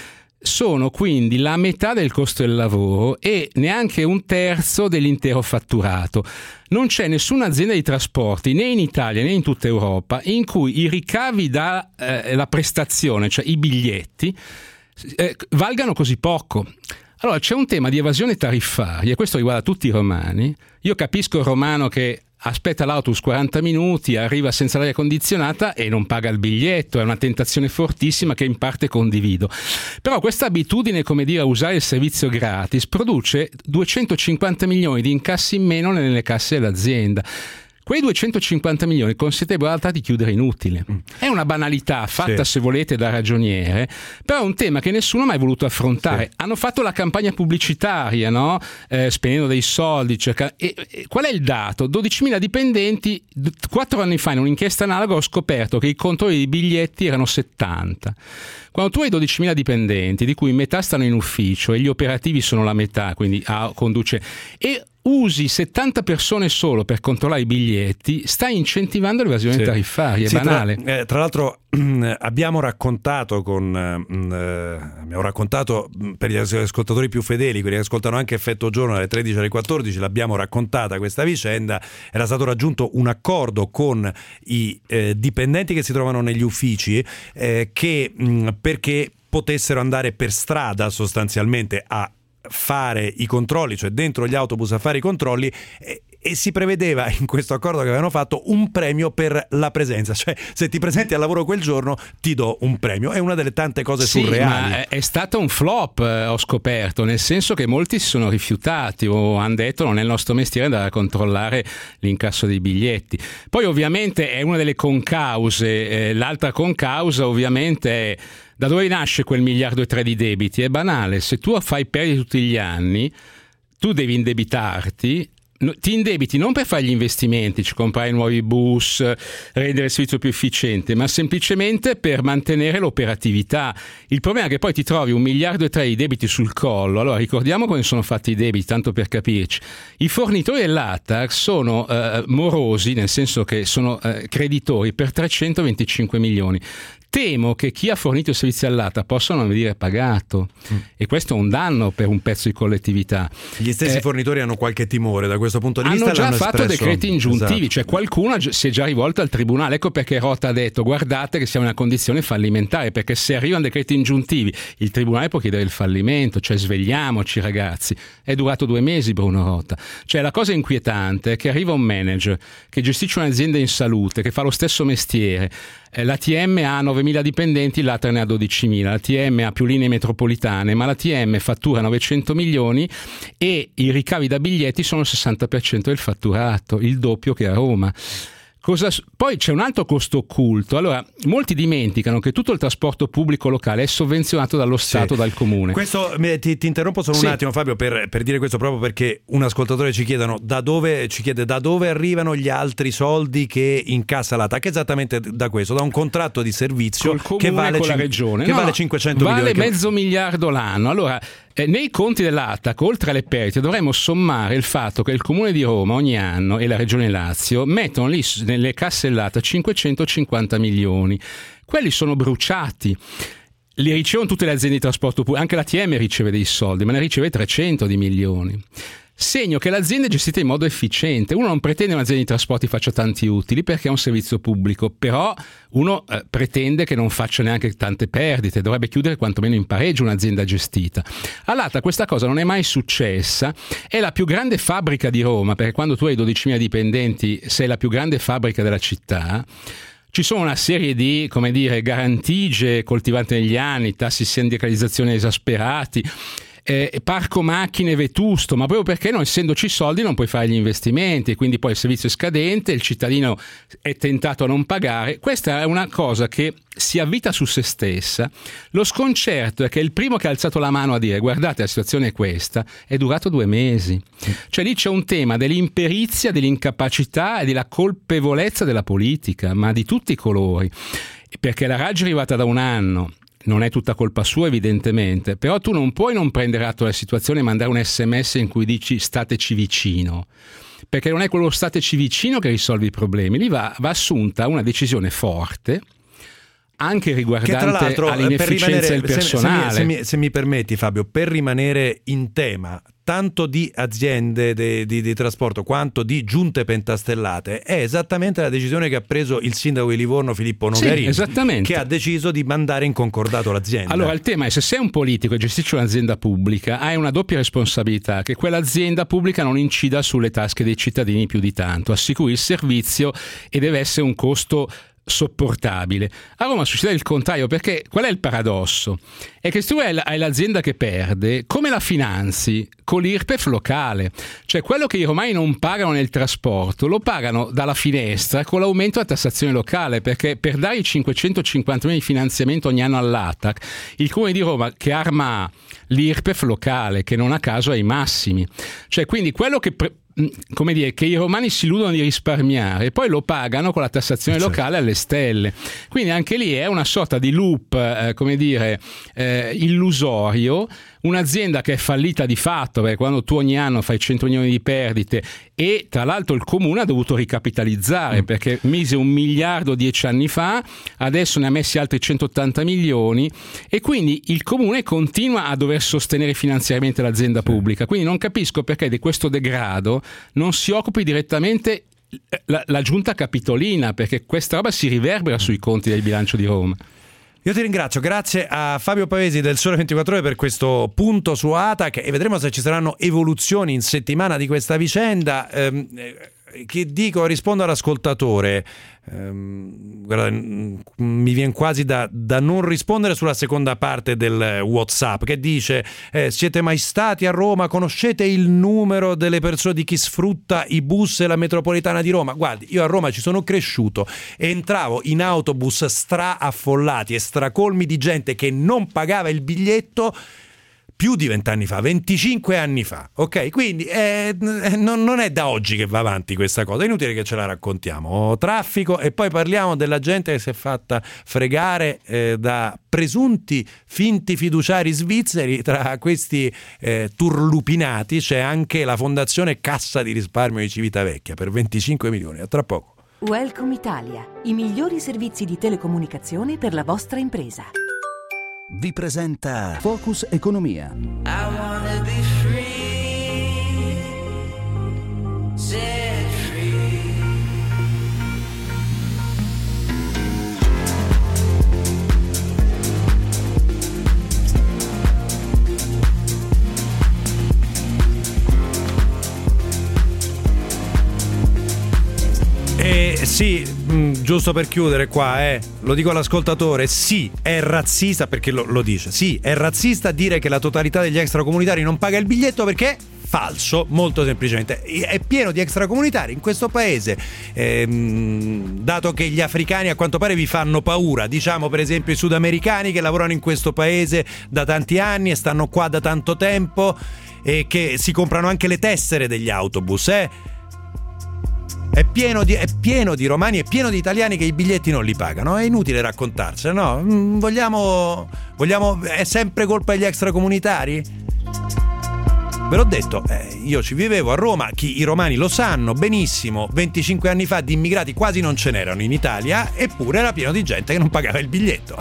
sono quindi la metà del costo del lavoro e neanche un terzo dell'intero fatturato. Non c'è nessuna azienda di trasporti, né in Italia né in tutta Europa, in cui i ricavi dalla eh, prestazione, cioè i biglietti, eh, valgano così poco. Allora c'è un tema di evasione tariffaria, e questo riguarda tutti i romani. Io capisco il romano che aspetta l'autobus quaranta minuti, arriva senza l'aria condizionata e non paga il biglietto, è una tentazione fortissima che in parte condivido. Però questa abitudine, come dire, a usare il servizio gratis produce duecentocinquanta milioni di incassi in meno nelle casse dell'azienda. Quei duecentocinquanta milioni consentirebbero in realtà di chiudere inutile. È una banalità fatta, sì, se volete, da ragioniere, però è un tema che nessuno ha mai voluto affrontare. Sì. Hanno fatto la campagna pubblicitaria, no? Eh, spendendo dei soldi. Cerca... E, e, qual è il dato? dodicimila dipendenti. Quattro anni fa in un'inchiesta analoga ho scoperto che i controlli di biglietti erano settanta. Quando tu hai dodicimila dipendenti, di cui metà stanno in ufficio e gli operativi sono la metà, quindi ah, conduce... E usi settanta persone solo per controllare i biglietti, stai incentivando l'evasione, sì, tariffaria, è sì, banale. Tra, eh, tra l'altro abbiamo raccontato con eh, abbiamo raccontato per gli ascoltatori più fedeli, quelli che ascoltano anche Effetto Giorno alle tredici alle quattordici, l'abbiamo raccontata questa vicenda. Era stato raggiunto un accordo con i eh, dipendenti che si trovano negli uffici eh, che mh, perché potessero andare per strada sostanzialmente a fare i controlli, cioè dentro gli autobus a fare i controlli, e, e si prevedeva in questo accordo che avevano fatto un premio per la presenza, cioè se ti presenti al lavoro quel giorno ti do un premio. È una delle tante cose sì, surreali. Ma è stato un flop, eh, ho scoperto, nel senso che molti si sono rifiutati o hanno detto non è il nostro mestiere andare a controllare l'incasso dei biglietti. Poi ovviamente è una delle concause, eh, l'altra concausa ovviamente è da dove nasce quel miliardo e tre di debiti? È banale, se tu fai perdite tutti gli anni, tu devi indebitarti, ti indebiti non per fare gli investimenti, cioè comprare nuovi bus, rendere il servizio più efficiente, ma semplicemente per mantenere l'operatività. Il problema è che poi ti trovi un miliardo e tre di debiti sul collo. Allora ricordiamo come sono fatti i debiti, tanto per capirci. I fornitori dell'A T A R sono eh, morosi, nel senso che sono eh, creditori per trecentoventicinque milioni. Temo che chi ha fornito i servizi all'A T A possa non venire pagato, mm. e questo è un danno per un pezzo di collettività. Gli stessi eh, fornitori hanno qualche timore da questo punto di vista. Hanno già l'hanno fatto espresso... decreti ingiuntivi, esatto. Cioè qualcuno si è già rivolto al tribunale. Ecco perché Rota ha detto guardate che siamo in una condizione fallimentare, perché se arrivano decreti ingiuntivi il tribunale può chiedere il fallimento, cioè svegliamoci ragazzi. È durato due mesi Bruno Rota. Cioè la cosa inquietante è che arriva un manager che gestisce un'azienda in salute, che fa lo stesso mestiere. L'A T M ha novemila dipendenti, l'A T A R ne ha dodicimila. L'A T M ha più linee metropolitane, ma l'A T M fattura novecento milioni e i ricavi da biglietti sono il sessanta per cento del fatturato, il doppio che a Roma. Cosa, poi c'è un altro costo occulto. Allora, molti dimenticano che tutto il trasporto pubblico locale è sovvenzionato dallo Stato, sì, dal comune. Questo ti, ti interrompo solo sì. un attimo, Fabio, per, per dire questo, proprio perché un ascoltatore ci chiedono da dove ci chiede da dove arrivano gli altri soldi che incassa l'A T A, che esattamente da questo, da un contratto di servizio che vale, con la cin- regione. che no, vale cinquecento vale milioni. Vale mezzo che... miliardo l'anno. Allora, Eh, nei conti dell'A T A C, oltre alle perdite, dovremmo sommare il fatto che il Comune di Roma ogni anno e la Regione Lazio mettono lì nelle casse dell'A T A cinquecentocinquanta milioni. Quelli sono bruciati. Li ricevono tutte le aziende di trasporto pubblico, anche l'A T M riceve dei soldi, ma ne riceve trecento di milioni. Segno che l'azienda è gestita in modo efficiente. Uno non pretende che un'azienda di trasporti faccia tanti utili perché è un servizio pubblico, però uno eh, pretende che non faccia neanche tante perdite, dovrebbe chiudere quantomeno in pareggio un'azienda gestita. All'A T A questa cosa non è mai successa, è la più grande fabbrica di Roma, perché quando tu hai dodicimila dipendenti sei la più grande fabbrica della città. Ci sono una serie di, come dire, garantigie coltivate negli anni, tassi di sindacalizzazione esasperati, Eh, parco macchine vetusto, ma proprio perché non essendoci soldi non puoi fare gli investimenti, quindi poi il servizio è scadente, il cittadino è tentato a non pagare. Questa è una cosa che si avvita su se stessa. Lo sconcerto è che il primo che ha alzato la mano a dire guardate la situazione è questa è durato due mesi. Cioè lì c'è un tema dell'imperizia, dell'incapacità e della colpevolezza della politica, ma di tutti i colori, perché la Raggi è arrivata da un anno. Non è tutta colpa sua evidentemente, però tu non puoi non prendere atto della situazione e mandare un sms in cui dici stateci vicino, perché non è quello stateci vicino che risolve i problemi. Lì va, va assunta una decisione forte, anche riguardante che tra l'altro, all'inefficienza rimanere, del personale. Se, se, mi, se, mi, se mi permetti Fabio, per rimanere in tema tanto di aziende di, di, di trasporto quanto di giunte pentastellate, è esattamente la decisione che ha preso il sindaco di Livorno Filippo Nogarini, sì, esattamente, che ha deciso di mandare in concordato l'azienda. Allora il tema è: se sei un politico e gestisci un'azienda pubblica, hai una doppia responsabilità, che quell'azienda pubblica non incida sulle tasche dei cittadini più di tanto, assicuri il servizio e deve essere un costo sopportabile. A Roma succede il contrario, perché qual è il paradosso? È che se tu hai, hai l'azienda che perde, come la finanzi? Con l'I R P E F locale, cioè quello che i romani non pagano nel trasporto lo pagano dalla finestra con l'aumento della tassazione locale, perché per dare i cinquecentocinquanta mila di finanziamento ogni anno all'A T A C, il Comune di Roma che arma ha? L'I R P E F locale, che non a caso ha i massimi, cioè quindi quello che pre- come dire, che i romani si illudono di risparmiare e poi lo pagano con la tassazione certo. locale alle stelle, quindi anche lì è una sorta di loop eh, come dire eh, illusorio. Un'azienda che è fallita di fatto, perché quando tu ogni anno fai cento milioni di perdite, e tra l'altro il comune ha dovuto ricapitalizzare mm. perché mise un miliardo dieci anni fa, adesso ne ha messi altri centottanta milioni, e quindi il comune continua a dover sostenere finanziariamente l'azienda sì. pubblica. Quindi non capisco perché di questo degrado non si occupi direttamente la, la giunta capitolina, perché questa roba si riverbera sui conti del bilancio di Roma. Io ti ringrazio, grazie a Fabio Pavesi del Sole ventiquattro Ore per questo punto su A T A C, e vedremo se ci saranno evoluzioni in settimana di questa vicenda. Ehm, che dico, rispondo all'ascoltatore, ehm, guarda, mi viene quasi da, da non rispondere sulla seconda parte del WhatsApp, che dice eh, siete mai stati a Roma, conoscete il numero delle persone, di chi sfrutta i bus e la metropolitana di Roma? Guardi, io a Roma ci sono cresciuto e entravo in autobus straffollati e stracolmi di gente che non pagava il biglietto più di vent'anni fa, venticinque anni fa, ok? Quindi eh, non, non è da oggi che va avanti questa cosa, è inutile che ce la raccontiamo. Traffico, e poi parliamo della gente che si è fatta fregare eh, da presunti finti fiduciari svizzeri. Tra questi eh, turlupinati c'è anche la Fondazione Cassa di Risparmio di Civitavecchia per venticinque milioni. A tra poco. Welcome Italia, i migliori servizi di telecomunicazione per la vostra impresa. Vi presenta Focus Economia. I wanna be free, set free. Eh, sì, mh, giusto per chiudere qua, eh, lo dico all'ascoltatore, sì, è razzista, perché lo, lo dice, sì, è razzista dire che la totalità degli extracomunitari non paga il biglietto, perché falso, molto semplicemente. È pieno di extracomunitari in questo paese, ehm, dato che gli africani a quanto pare vi fanno paura, diciamo per esempio i sudamericani che lavorano in questo paese da tanti anni e stanno qua da tanto tempo e che si comprano anche le tessere degli autobus, eh. È pieno, di, è pieno di romani, è pieno di italiani che i biglietti non li pagano. È inutile raccontarselo, no? Vogliamo, vogliamo, è sempre colpa degli extracomunitari? Ve l'ho detto, eh, io ci vivevo a Roma, chi, i romani lo sanno benissimo, venticinque anni fa di immigrati quasi non ce n'erano in Italia, eppure era pieno di gente che non pagava il biglietto.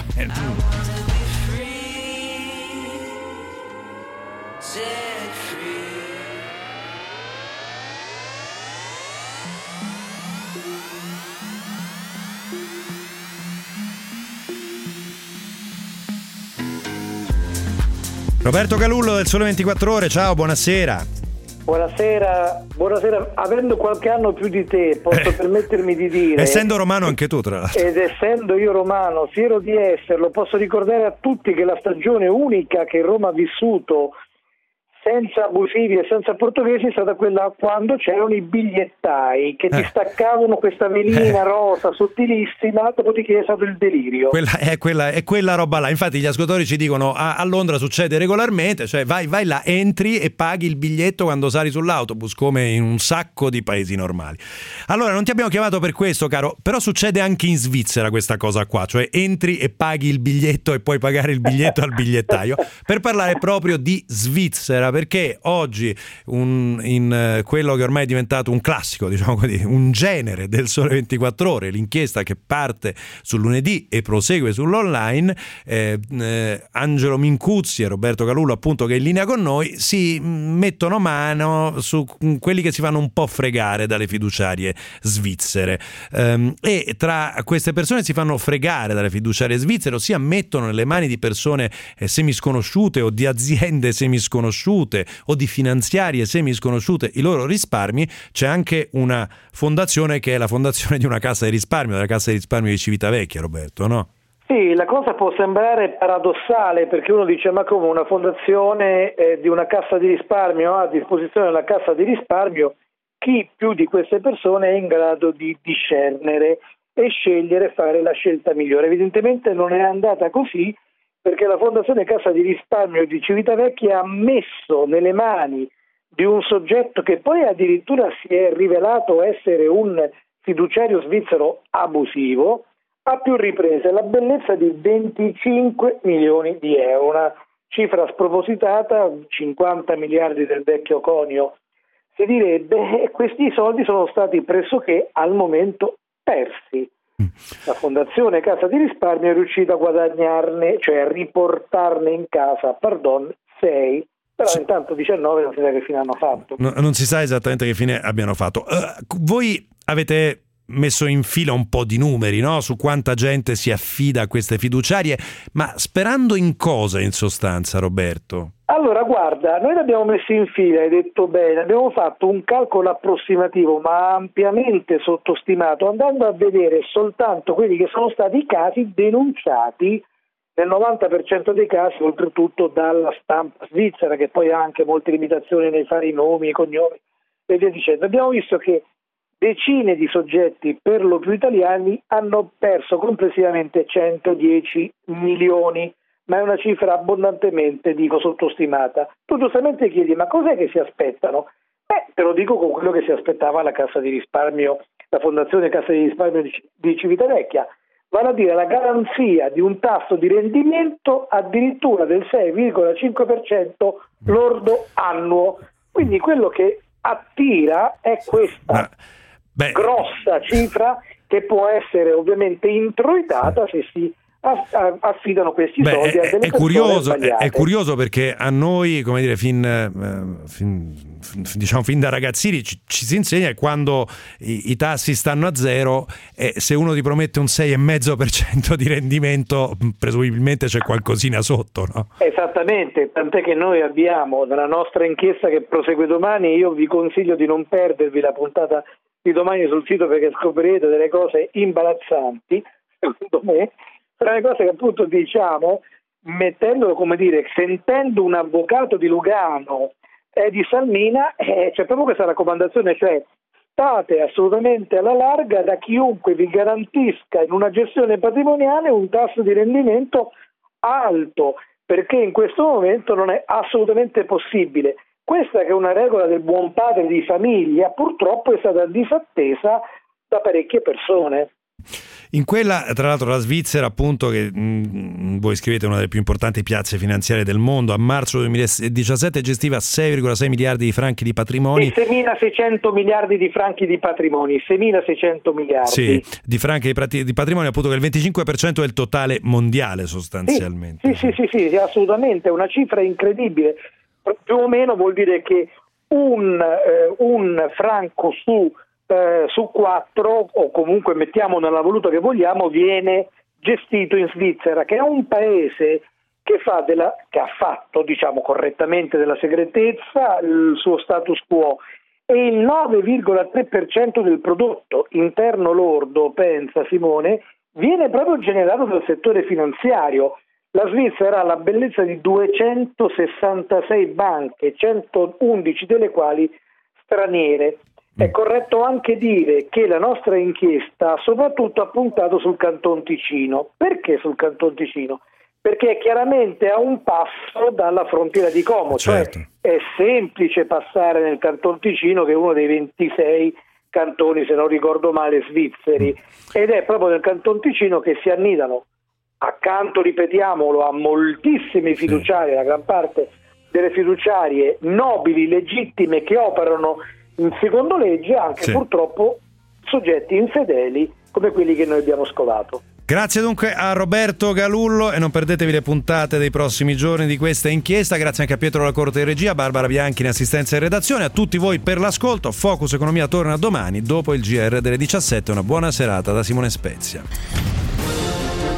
Roberto Calullo del Sole ventiquattro Ore, ciao, buonasera. Buonasera, buonasera. Avendo qualche anno più di te, posso eh, permettermi di dire, essendo romano anche tu tra l'altro, ed essendo io romano, fiero di esserlo, posso ricordare a tutti che la stagione unica che Roma ha vissuto senza abusivi e senza portoghesi è stata quella quando c'erano i bigliettai che ti eh. staccavano questa velina eh. rosa sottilissima, dopodiché è stato il delirio. Quella è, quella, è quella roba là. Infatti gli ascoltatori ci dicono a, a Londra succede regolarmente, cioè vai, vai là, entri e paghi il biglietto quando sali sull'autobus, come in un sacco di paesi normali. Allora non ti abbiamo chiamato per questo, caro, però succede anche in Svizzera questa cosa qua, cioè entri e paghi il biglietto e puoi pagare il biglietto al bigliettaio, per parlare proprio di Svizzera, perché oggi un, in uh, quello che ormai è diventato un classico, diciamo così, un genere del Sole ventiquattro Ore, l'inchiesta che parte sul lunedì e prosegue sull'online, eh, eh, Angelo Mincuzzi e Roberto Calullo, appunto, che è in linea con noi, si mettono mano su quelli che si fanno un po' fregare dalle fiduciarie svizzere, um, e tra queste persone si fanno fregare dalle fiduciarie svizzere, ossia mettono nelle mani di persone eh, semisconosciute o di aziende semisconosciute o di finanziarie semisconosciute i loro risparmi. C'è anche una fondazione che è la fondazione di una cassa di risparmio, della cassa di risparmio di Civitavecchia, Roberto, no? Sì, la cosa può sembrare paradossale, perché uno dice: ma come una fondazione eh, di una cassa di risparmio ha a disposizione la cassa di risparmio, chi più di queste persone è in grado di discernere e scegliere, fare la scelta migliore? Evidentemente non è andata così, perché la Fondazione Cassa di Risparmio di Civitavecchia ha messo nelle mani di un soggetto che poi addirittura si è rivelato essere un fiduciario svizzero abusivo, a più riprese, la bellezza di venticinque milioni di euro, una cifra spropositata, cinquanta miliardi del vecchio conio, si direbbe, e questi soldi sono stati pressoché al momento persi. La Fondazione Cassa di Risparmio è riuscita a guadagnarne, cioè a riportarne in casa, pardon, sei, però sì. Intanto diciannove non si sa che fine hanno fatto. No, non si sa esattamente che fine abbiano fatto. Uh, voi avete messo in fila un po' di numeri, no? Su quanta gente si affida a queste fiduciarie, ma sperando in cosa in sostanza, Roberto? Allora, guarda, noi l'abbiamo messo in fila, hai detto bene, abbiamo fatto un calcolo approssimativo ma ampiamente sottostimato, andando a vedere soltanto quelli che sono stati i casi denunciati, nel novanta per cento dei casi, oltretutto dalla stampa svizzera, che poi ha anche molte limitazioni nei fare i nomi, i cognomi e via dicendo. Abbiamo visto che decine di soggetti, per lo più italiani, hanno perso complessivamente centodieci milioni, ma è una cifra abbondantemente, dico, sottostimata. Tu giustamente chiedi: ma cos'è che si aspettano? Beh, te lo dico con quello che si aspettava la Cassa di Risparmio, la Fondazione Cassa di Risparmio di Civitavecchia, vale a dire la garanzia di un tasso di rendimento addirittura del sei virgola cinque per cento lordo annuo. Quindi quello che attira è questa ma, beh, grossa cifra, che può essere ovviamente introitata se si affidano questi Beh, soldi a è, delle è curioso, è, è curioso perché a noi, come dire, fin, eh, fin, diciamo, fin da ragazzini ci, ci si insegna che quando i, i tassi stanno a zero, eh, se uno ti promette un sei virgola cinque per cento di rendimento, presumibilmente c'è qualcosina sotto, no? Esattamente, tant'è che noi abbiamo nella nostra inchiesta che prosegue domani, io vi consiglio di non perdervi la puntata di domani sul sito, perché scoprirete delle cose imbarazzanti, secondo me. Tra le cose che appunto diciamo, mettendolo, come dire, sentendo un avvocato di Lugano e eh, di Salmina, eh, c'è proprio questa raccomandazione, cioè state assolutamente alla larga da chiunque vi garantisca in una gestione patrimoniale un tasso di rendimento alto, perché in questo momento non è assolutamente possibile. Questa, che è una regola del buon padre di famiglia, purtroppo è stata disattesa da parecchie persone. In quella, tra l'altro, la Svizzera, appunto, che mh, voi scrivete, una delle più importanti piazze finanziarie del mondo, a marzo duemiladiciassette gestiva sei virgola sei miliardi di franchi di patrimoni. seiemilaseicento miliardi di franchi di patrimoni, seiemilaseicento miliardi. Sì, di franchi di, di patrimoni, appunto, che è il venticinque per cento del totale mondiale sostanzialmente. Sì, sì, sì, sì, sì, assolutamente, è una cifra incredibile. Più o meno vuol dire che un, eh, un franco su Eh, su quattro, o comunque mettiamo nella valuta che vogliamo, viene gestito in Svizzera, che è un paese che fa della, che ha fatto, diciamo, correttamente della segretezza il suo status quo, e il nove virgola tre per cento del prodotto interno lordo, pensa Simone, viene proprio generato dal settore finanziario. La Svizzera ha la bellezza di duecentosessantasei banche, centoundici delle quali straniere. È corretto anche dire che la nostra inchiesta soprattutto ha puntato sul Canton Ticino. Perché sul Canton Ticino? Perché è chiaramente a un passo dalla frontiera di Como, certo. Cioè è semplice passare nel Canton Ticino, che è uno dei ventisei cantoni, se non ricordo male, svizzeri, ed è proprio nel Canton Ticino che si annidano, accanto, ripetiamolo, a moltissimi fiduciari, la gran parte delle fiduciarie nobili, legittime, che operano in secondo legge, anche sì. purtroppo soggetti infedeli come quelli che noi abbiamo scovato. Grazie dunque a Roberto Galullo e non perdetevi le puntate dei prossimi giorni di questa inchiesta. Grazie anche a Pietro La Corte in regia, Barbara Bianchi in assistenza e redazione, a tutti voi per l'ascolto. Focus Economia torna domani dopo il G R delle diciassette. Una buona serata da Simone Spezia.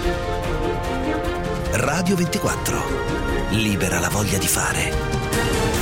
Radio ventiquattro, libera la voglia di fare.